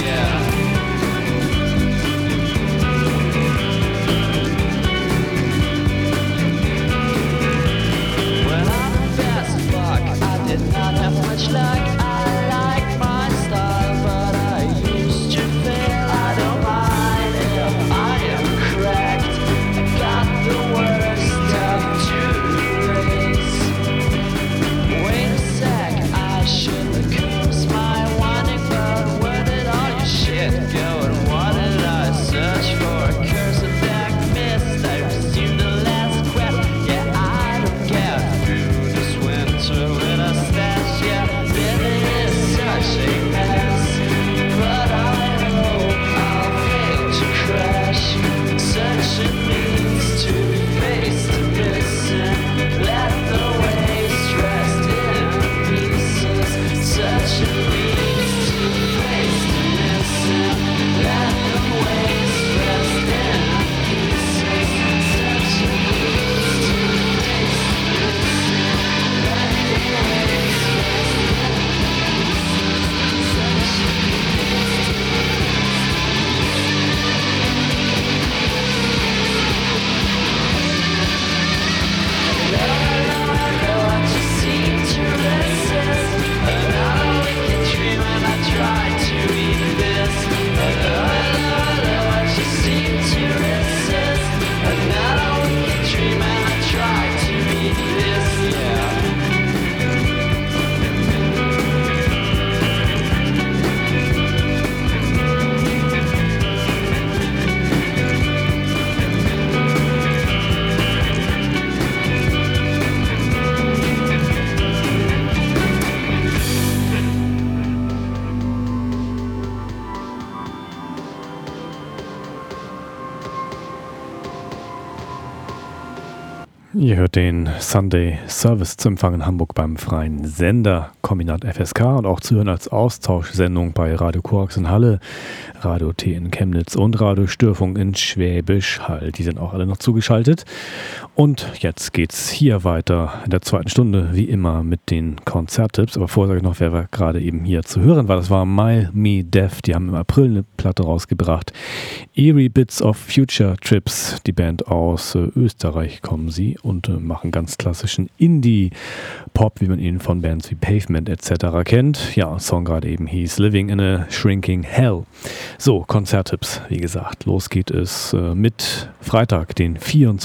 Ihr hört den Sunday Service zu empfangen in Hamburg beim freien Sender Kombinat FSK und auch zu hören als Austauschsendung bei Radio Korax in Halle, Radio T in Chemnitz und Radio Störfunk in Schwäbisch Hall. Die sind auch alle noch zugeschaltet. Und jetzt geht's hier weiter in der zweiten Stunde, wie immer, mit den Konzerttipps. Aber vorher sage ich noch, wer gerade eben hier zu hören war. Das war Mile Me Deaf. Die haben im April eine Platte rausgebracht. Eerie Bits of Future Trips. Die Band aus Österreich kommen sie und machen ganz klassischen Indie-Pop, wie man ihn von Bands wie Pavement etc. kennt. Ja, Song gerade eben hieß Living in a Shrinking Hell. So, Konzerttipps, wie gesagt. Los geht es mit Freitag, den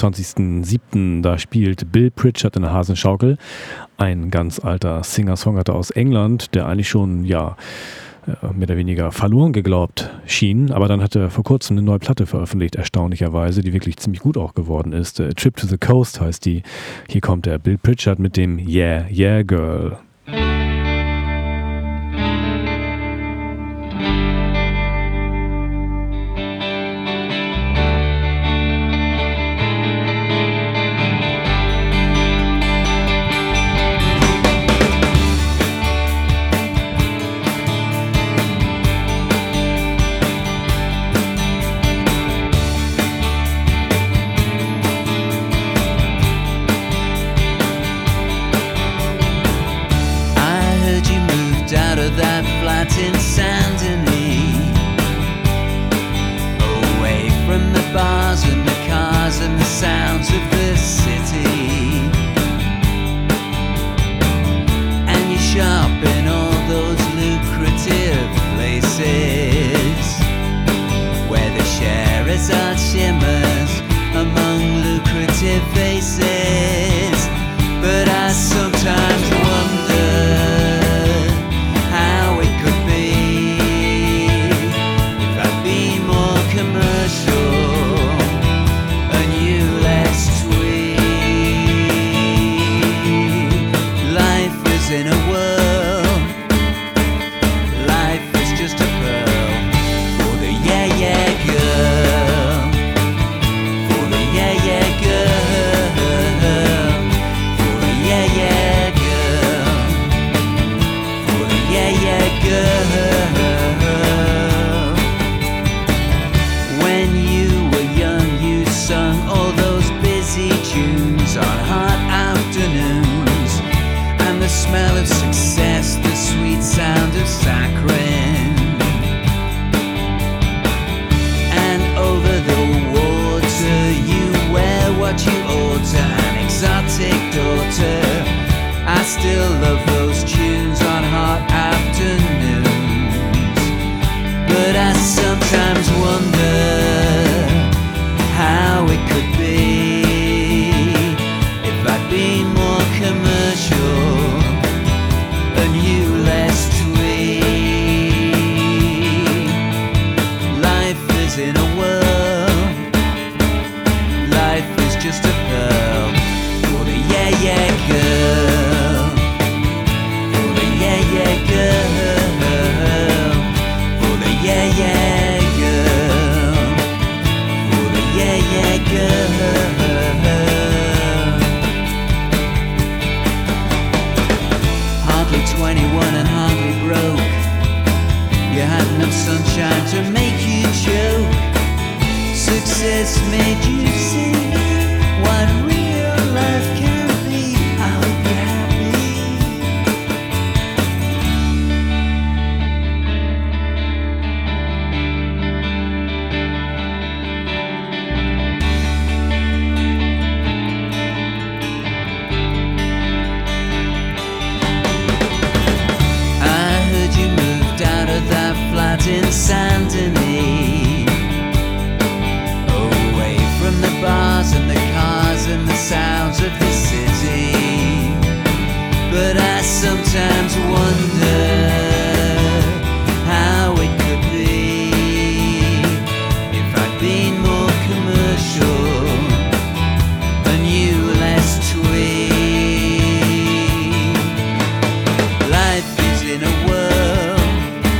24.07. Da spielt Bill Pritchard in der Hasenschaukel. Ein ganz alter Singer-Songwriter aus England, der eigentlich schon, ja, mehr oder weniger verloren geglaubt schien, aber dann hat er vor kurzem eine neue Platte veröffentlicht, erstaunlicherweise, die wirklich ziemlich gut auch geworden ist. Trip to the Coast heißt die. Hier kommt der Bill Pritchard mit dem Yeah, Yeah Girl. In Saint-Denis, away from the bars and the cars and the sounds of the city, and you shop in all those lucrative places where the Scheherazade shimmers among lucrative faces. But I sometimes wonder in a world, life is just a pearl for the yeah yeah girl, for the yeah yeah girl. sunshine to make you choke. Success made you see what real life can be. I hope you're happy. I heard you moved out of that flat in Saint-Denis, away from the bars and the cars and the sounds of the city. But I sometimes wonder how it could be if I'd been more commercial and you less twee. Life is in a whirl,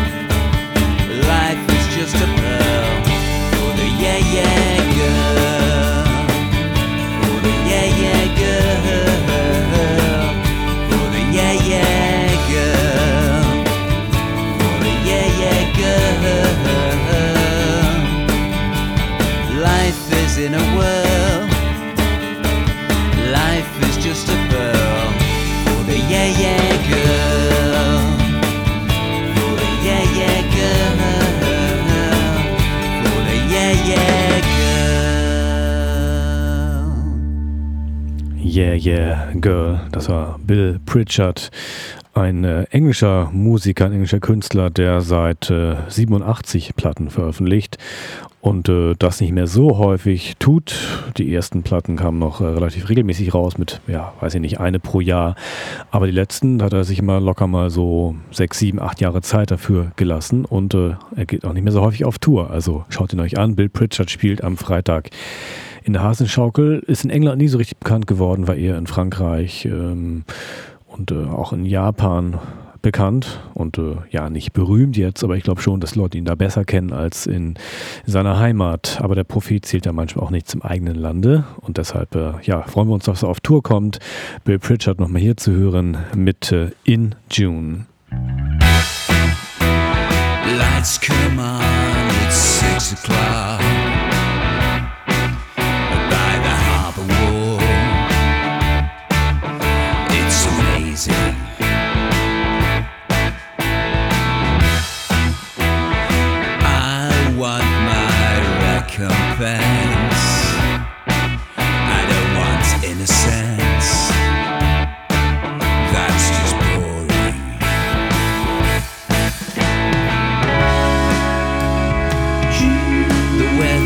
life is just a pearl for the yeah girl, for the yeah girl, for the yeah girl, for the yeah girl. Life is in a whirl, life is just a pearl for the yeah girl, for the yeah girl, for the yeah girl. Yeah Girl, das war Bill Pritchard, ein englischer Musiker, ein englischer Künstler, der seit 87 Platten veröffentlicht und das nicht mehr so häufig tut. Die ersten Platten kamen noch relativ regelmäßig raus mit, ja, weiß ich nicht, eine pro Jahr. Aber die letzten hat er sich immer locker mal so 6, 7, 8 Jahre Zeit dafür gelassen und er geht auch nicht mehr so häufig auf Tour. Also schaut ihn euch an, Bill Pritchard spielt am Freitag in der Hasenschaukel, ist in England nie so richtig bekannt geworden, war eher in Frankreich und auch in Japan bekannt und ja, nicht berühmt jetzt, aber ich glaube schon, dass Leute ihn da besser kennen als in seiner Heimat. Aber der Prophet zählt ja manchmal auch nicht zum eigenen Lande und deshalb ja, freuen wir uns, dass er auf Tour kommt. Bill Pritchard nochmal hier zu hören mit In June. Lights come on, it's 6 o'clock by the harbor wall. It's amazing. I want my recompense. I don't want innocence. That's just boring. The weather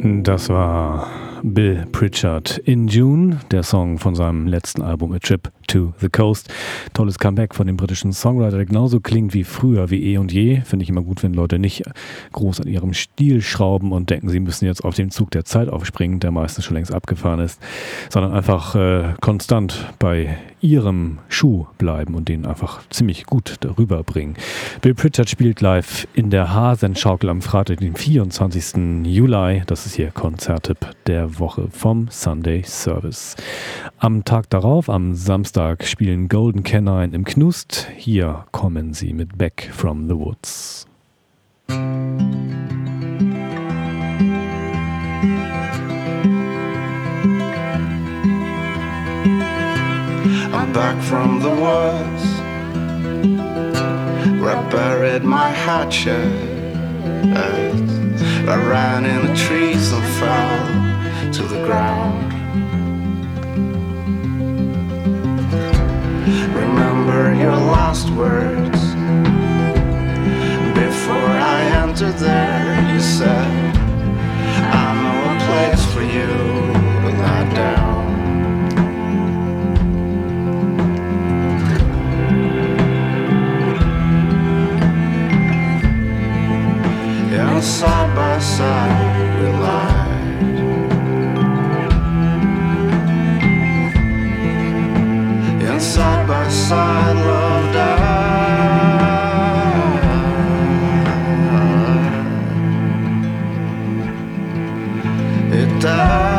Das war Bill Pritchard in June, der Song von seinem letzten Album A Trip to the Coast. Tolles Comeback von dem britischen Songwriter, der genauso klingt wie früher, wie eh und je. Finde ich immer gut, wenn Leute nicht groß an ihrem Stil schrauben und denken, sie müssen jetzt auf den Zug der Zeit aufspringen, der meistens schon längst abgefahren ist, sondern einfach konstant bei ihrem Schuh bleiben und den einfach ziemlich gut darüber bringen. Bill Pritchard spielt live in der Hasenschaukel am Freitag, den 24. Juli. Das ist hier Konzerttipp der Woche vom Sunday Service. Am Tag darauf, am Samstag, spielen Golden Canine im Knust. Hier kommen sie mit Back from the Woods. I'm back from the woods where I buried my hatchet. I ran in the trees and fell to the ground. Remember your last words before I entered there. You said, I know a place for you to lie down. And side by side we lied. And side by side love died. It died.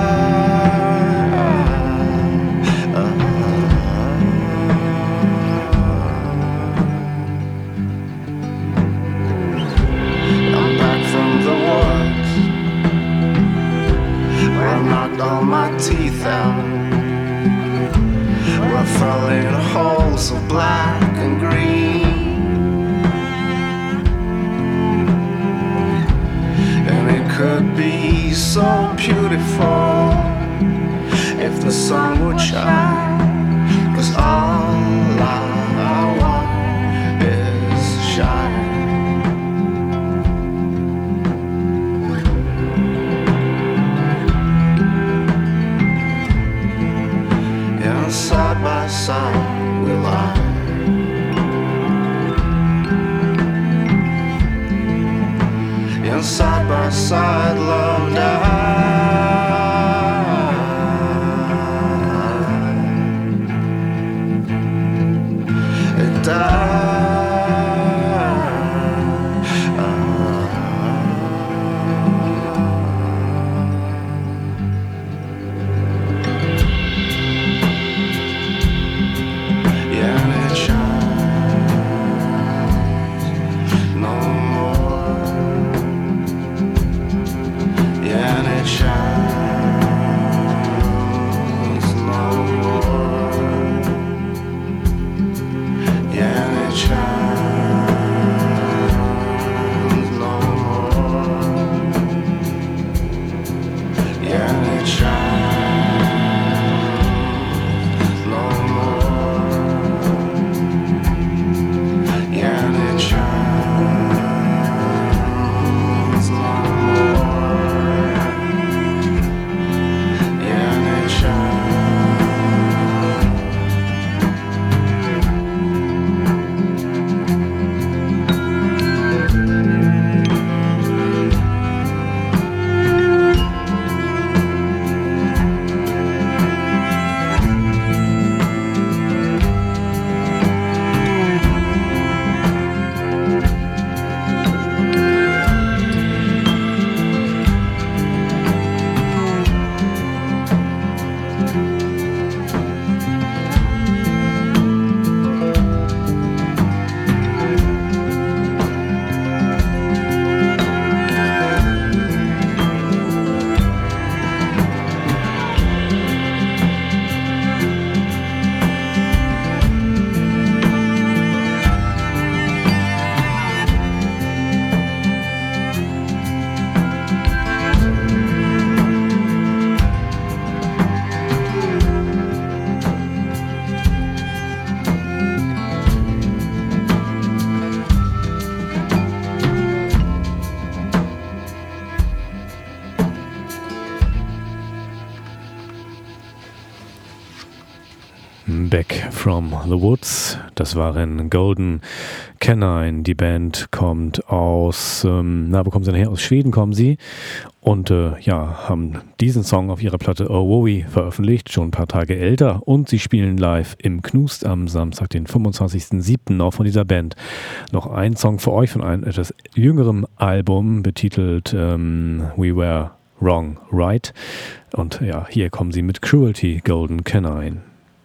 All my teeth out, where I fell in holes of black and green. And it could be so beautiful if the sun would shine, 'cause all I want is shine. Side by side we lie. And side by side love died. It died. from the Woods. Das waren Golden Canine. Die Band kommt aus, wo kommen sie denn her? Aus Schweden kommen sie. Und haben diesen Song auf ihrer Platte Oh Wowie veröffentlicht, schon ein paar Tage älter. Und sie spielen live im Knust am Samstag, den 25.07. auch von dieser Band. Noch ein Song für euch von einem etwas jüngerem Album, betitelt We Were Wrong Right. Und ja, hier kommen sie mit Cruelty, Golden Canine.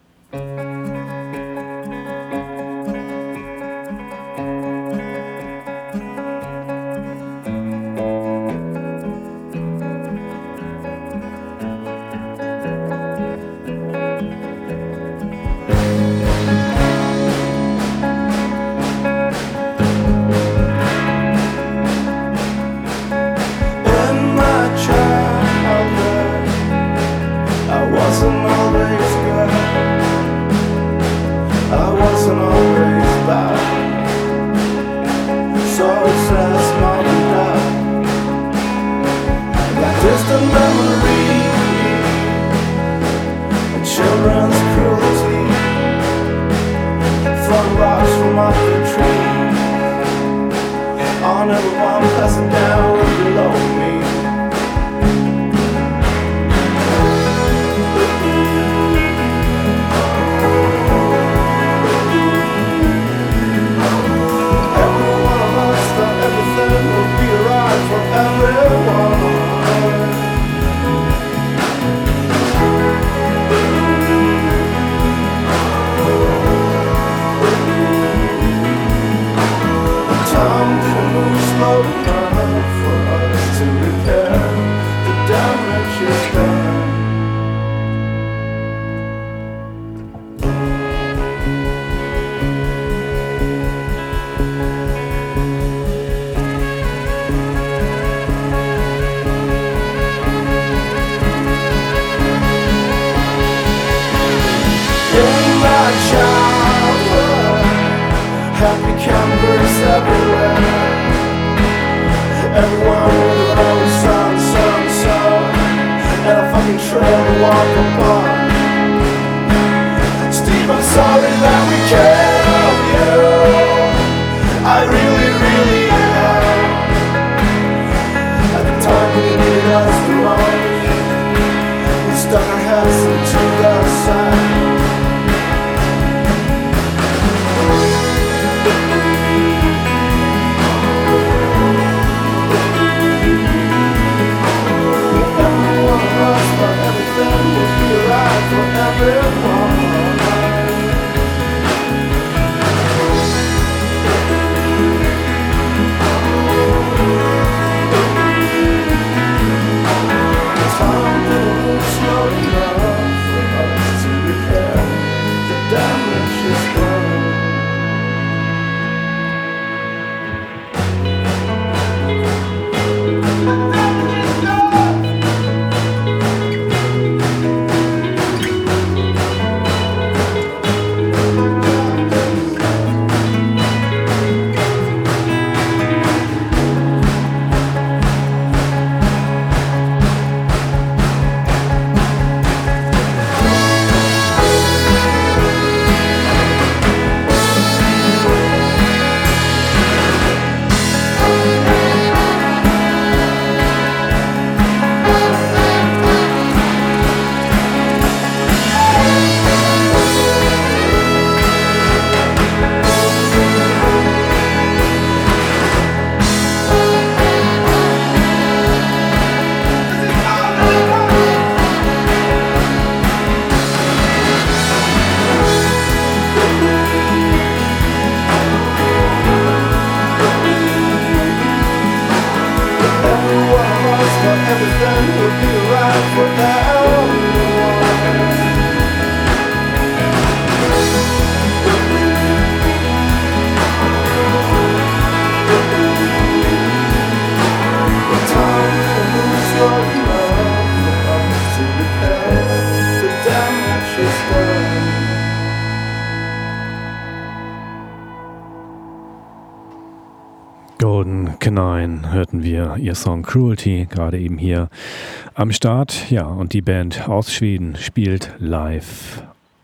Golden Canine hörten wir ihr Song Cruelty, gerade eben hier am Start. Ja, und die Band aus Schweden spielt live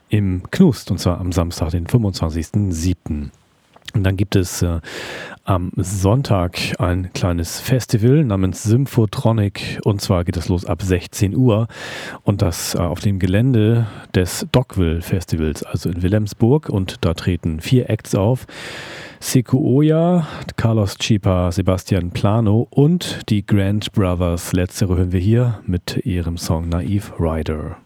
im Knust, und zwar am Samstag, den 25.07. Und dann gibt es am Sonntag ein kleines Festival namens Symphotronic, und zwar geht es los ab 16 Uhr und das auf dem Gelände des Dockville Festivals, also in Wilhelmsburg, und da treten 4 Acts auf. Sequoia, Carlos Chipa, Sebastian Plano und die Grant Brothers. Letztere hören wir hier mit ihrem Song Naive Rider.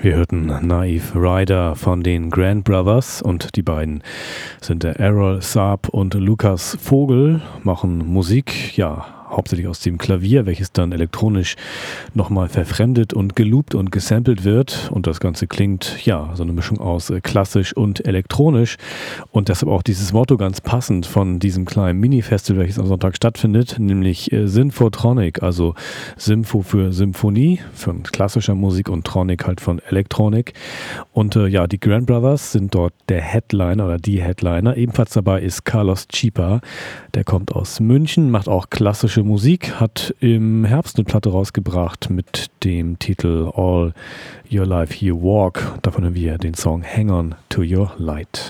Wir hörten Naive Rider von den Grand Brothers und die beiden sind der Errol Saab und Lukas Vogel, machen Musik, ja, hauptsächlich aus dem Klavier, welches dann elektronisch nochmal verfremdet und geloopt und gesampelt wird. Und das Ganze klingt, ja, so eine Mischung aus klassisch und elektronisch. Und deshalb auch dieses Motto ganz passend von diesem kleinen Mini-Festival, welches am Sonntag stattfindet, nämlich Symphotronic, also Sympho für Symphonie, von klassischer Musik und Tronic halt von Elektronik. Und ja, die Grand Brothers sind dort der Headliner oder die Headliner. Ebenfalls dabei ist Carlos Chipa, der kommt aus München, macht auch klassische Musik, hat im Herbst eine Platte rausgebracht mit dem Titel All Your Life You Walk. Davon hören wir den Song Hang On To Your Light.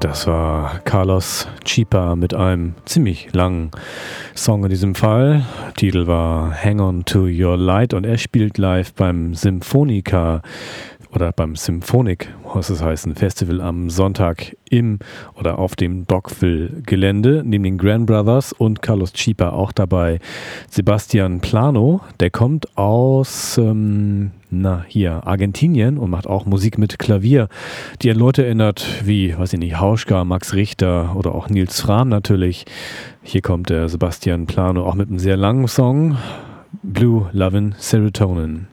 Das war Carlos Chipa mit einem ziemlich langen Song in diesem Fall. Titel war Hang On To Your Light und er spielt live beim Symphonica oder beim Symphonic, muss es heißen, Festival am Sonntag im oder auf dem Dockville-Gelände. Neben den Grand Brothers und Carlos Chipa auch dabei Sebastian Plano. Der kommt aus Argentinien und macht auch Musik mit Klavier, die an Leute erinnert wie, weiß ich nicht, Hauschka, Max Richter oder auch Nils Frahm natürlich. Hier kommt der Sebastian Plano auch mit einem sehr langen Song, Blue Lovin' Serotonin.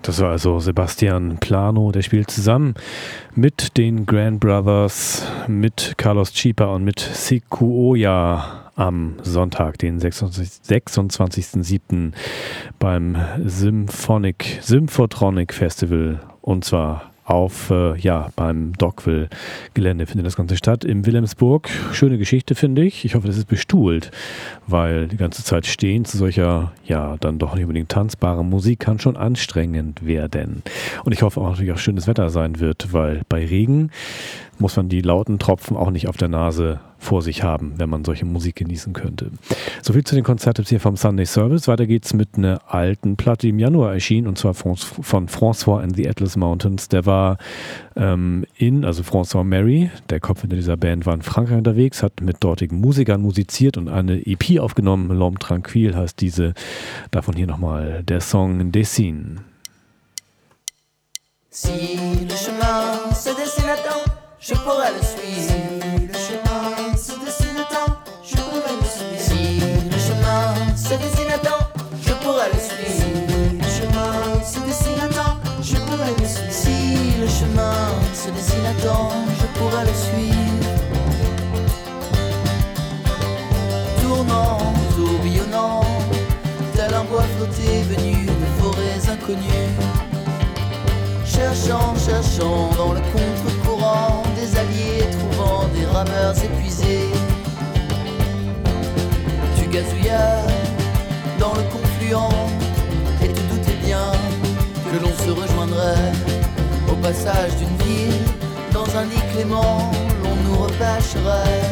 Das war also Sebastian Plano, der spielt zusammen mit den Grand Brothers, mit Carlos Chipa und mit Sikuoya am Sonntag, den 26.07. beim Symphotronic Festival, und zwar beim Dockville-Gelände findet das Ganze statt, in Wilhelmsburg. Schöne Geschichte, finde ich. Ich hoffe, das ist bestuhlt, weil die ganze Zeit stehen zu solcher, dann doch nicht unbedingt tanzbare Musik kann schon anstrengend werden. Und ich hoffe auch natürlich auch schönes Wetter sein wird, weil bei Regen muss man die lauten Tropfen auch nicht auf der Nase vor sich haben, wenn man solche Musik genießen könnte. Soviel zu den Konzerttipps hier vom Sunday Service. Weiter geht's mit einer alten Platte, die im Januar erschien, und zwar von François and the Atlas Mountains. Der war also François Mary, der Kopf hinter dieser Band, war in Frankreich unterwegs, hat mit dortigen Musikern musiziert und eine EP aufgenommen. L'Homme Tranquille heißt diese. Davon hier nochmal der Song Dessine. Si le chemin se dessine à temps, je pourrais le suivre. Si le chemin se dessine à temps, je pourrais le suivre. Si le chemin se dessine à temps, je pourrais le suivre. Si le chemin se dessine à temps, je pourrais le suivre. Si le chemin se dessine à temps, je pourrais le suivre. Tournant, tourbillonnant, tel un bois flotté venu de forêts inconnues. Cherchant dans le contre-courant des alliés, trouvant des rameurs épuisés. Tu gazouillais dans le confluent et tu doutais bien que l'on se rejoindrait au passage d'une ville. Dans un lit clément, l'on nous repêcherait.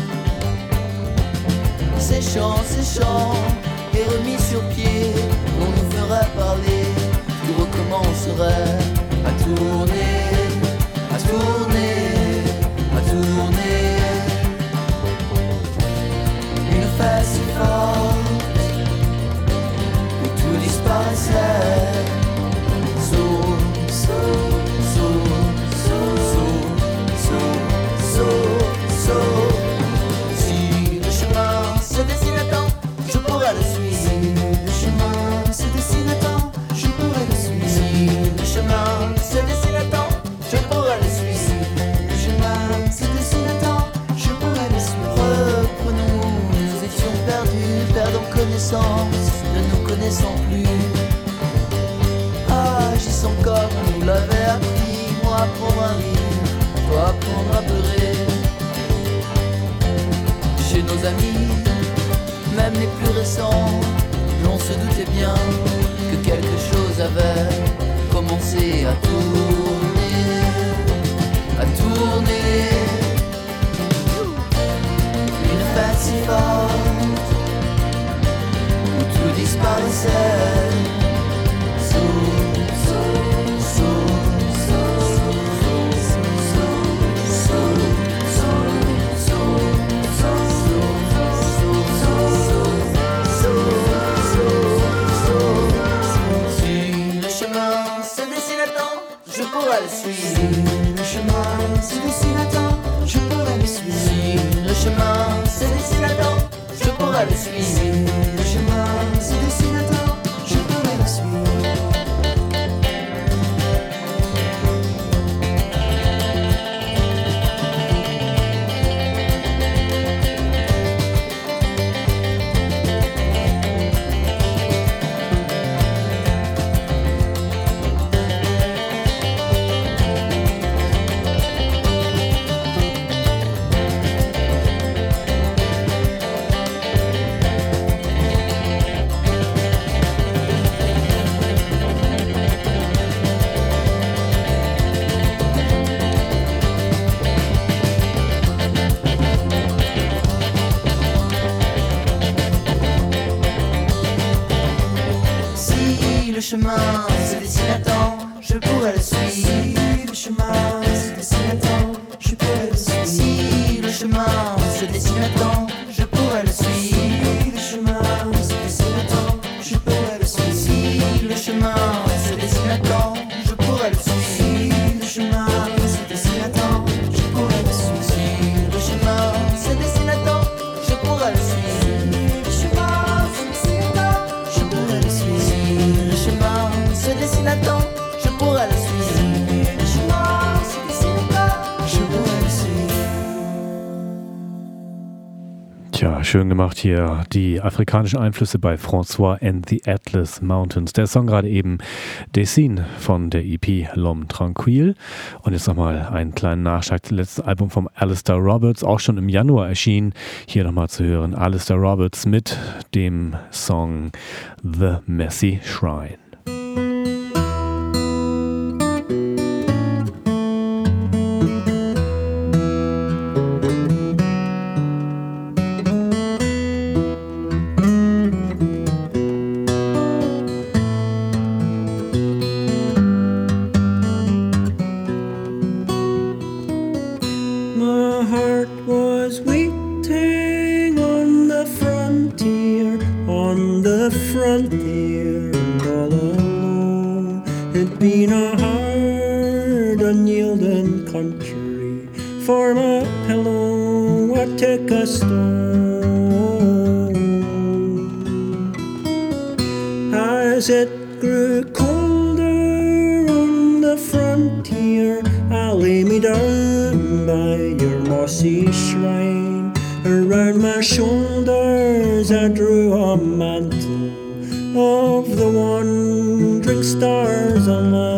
Séchant et remis sur pied, on nous ferait parler, tout recommencerait. À tourner, à tourner, à tourner. Une fête si forte où tout disparaissait. Si le chemin se dessine à temps, je pourrais le suivre. Si le chemin se dessine à temps, je pourrais le suivre. Si le chemin se dessine à temps, je pourrais le suivre. Si le chemin se dessine à temps, je pourrais le suivre. Reprenons, nous étions perdus, perdant connaissance, ne nous connaissons plus. Agissons comme on nous l'avait appris, moi apprendre à rire, toi apprendre à pleurer. Chez nos amis, même les plus récents, l'on se doutait bien que quelque chose avait commencé à tourner, à tourner. Une fête si forte où tout disparaissait. Je pourrais le suivre. Si le chemin se dessine à temps, je pourrais le suivre. Si le chemin se dessine à temps, je pourrais le suivre. Si le chemin se dessine à temps, je pourrais le suivre. Le chemin se dessine à temps, je pourrais le suivre. Si le chemin se dessine à temps, je pourrais le suivre. Si le chemin se dessine à temps, je pourrais le suivre. Si le chemin se dessine à temps, je pourrais le suivre. Si le chemin se dessine à temps, je pourrais le suivre. Si le chemin se dessine à temps, je pourrais le suivre. Si le chemin se dessine à temps, je pourrais le suivre. Le chemin se dessine à temps, je pourrais le suivre. Si le chemin se dessine à temps, Tja, schön gemacht hier. Die afrikanischen Einflüsse bei François and the Atlas Mountains. Der Song gerade eben Dessine von der EP L'Homme Tranquille. Und jetzt nochmal einen kleinen Nachschlag. Das letzte Album vom Alistair Roberts, auch schon im Januar erschienen. Hier nochmal zu hören. Alistair Roberts mit dem Song The Messy Shrine. As it grew colder on the frontier, I lay me down by your mossy shrine. Around my shoulders I drew a mantle of the wandering stars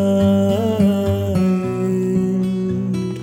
aligned.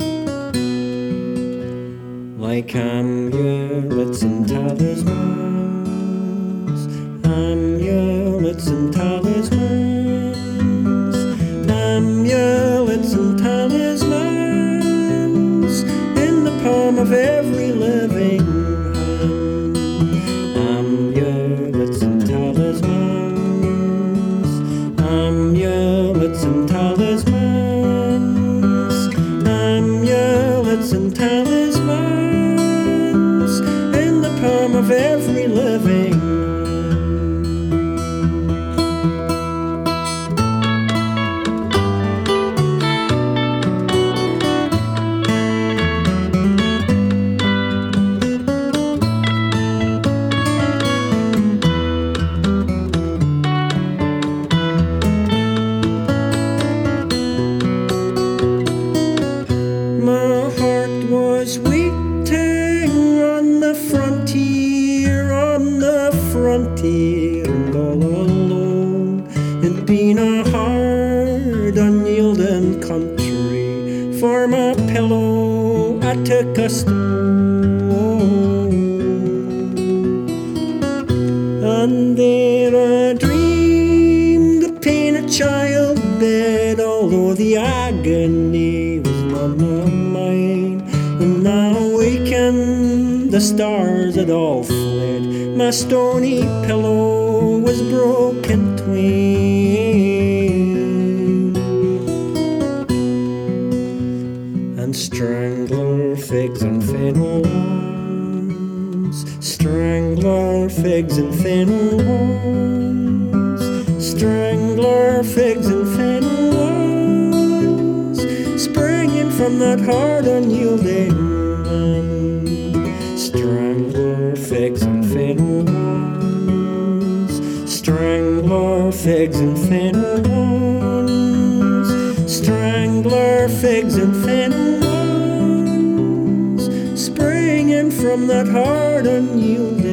Like amulets and talismans, amulets and talismans, amulets and talismans, in the palm of every living hand. Amulets and talismans, amulets and talismans, amulets and talismans, in the palm of every living hand. And all alone, it'd been a hard, unyielding country. For my pillow, I took a stone, and there I dreamed of pain of childbed, although the agony was none of mine. When I awakened, the stars had all fled. My stony pillow was broken twain, and strangler figs and fennel wands, strangler figs and fennel wands, strangler figs and fennel wands, springing from that hard unyielding land. Strangler figs and fennel wands, strangler figs and fennel wands, strangler figs and fennel wands, springing from that hard unyielding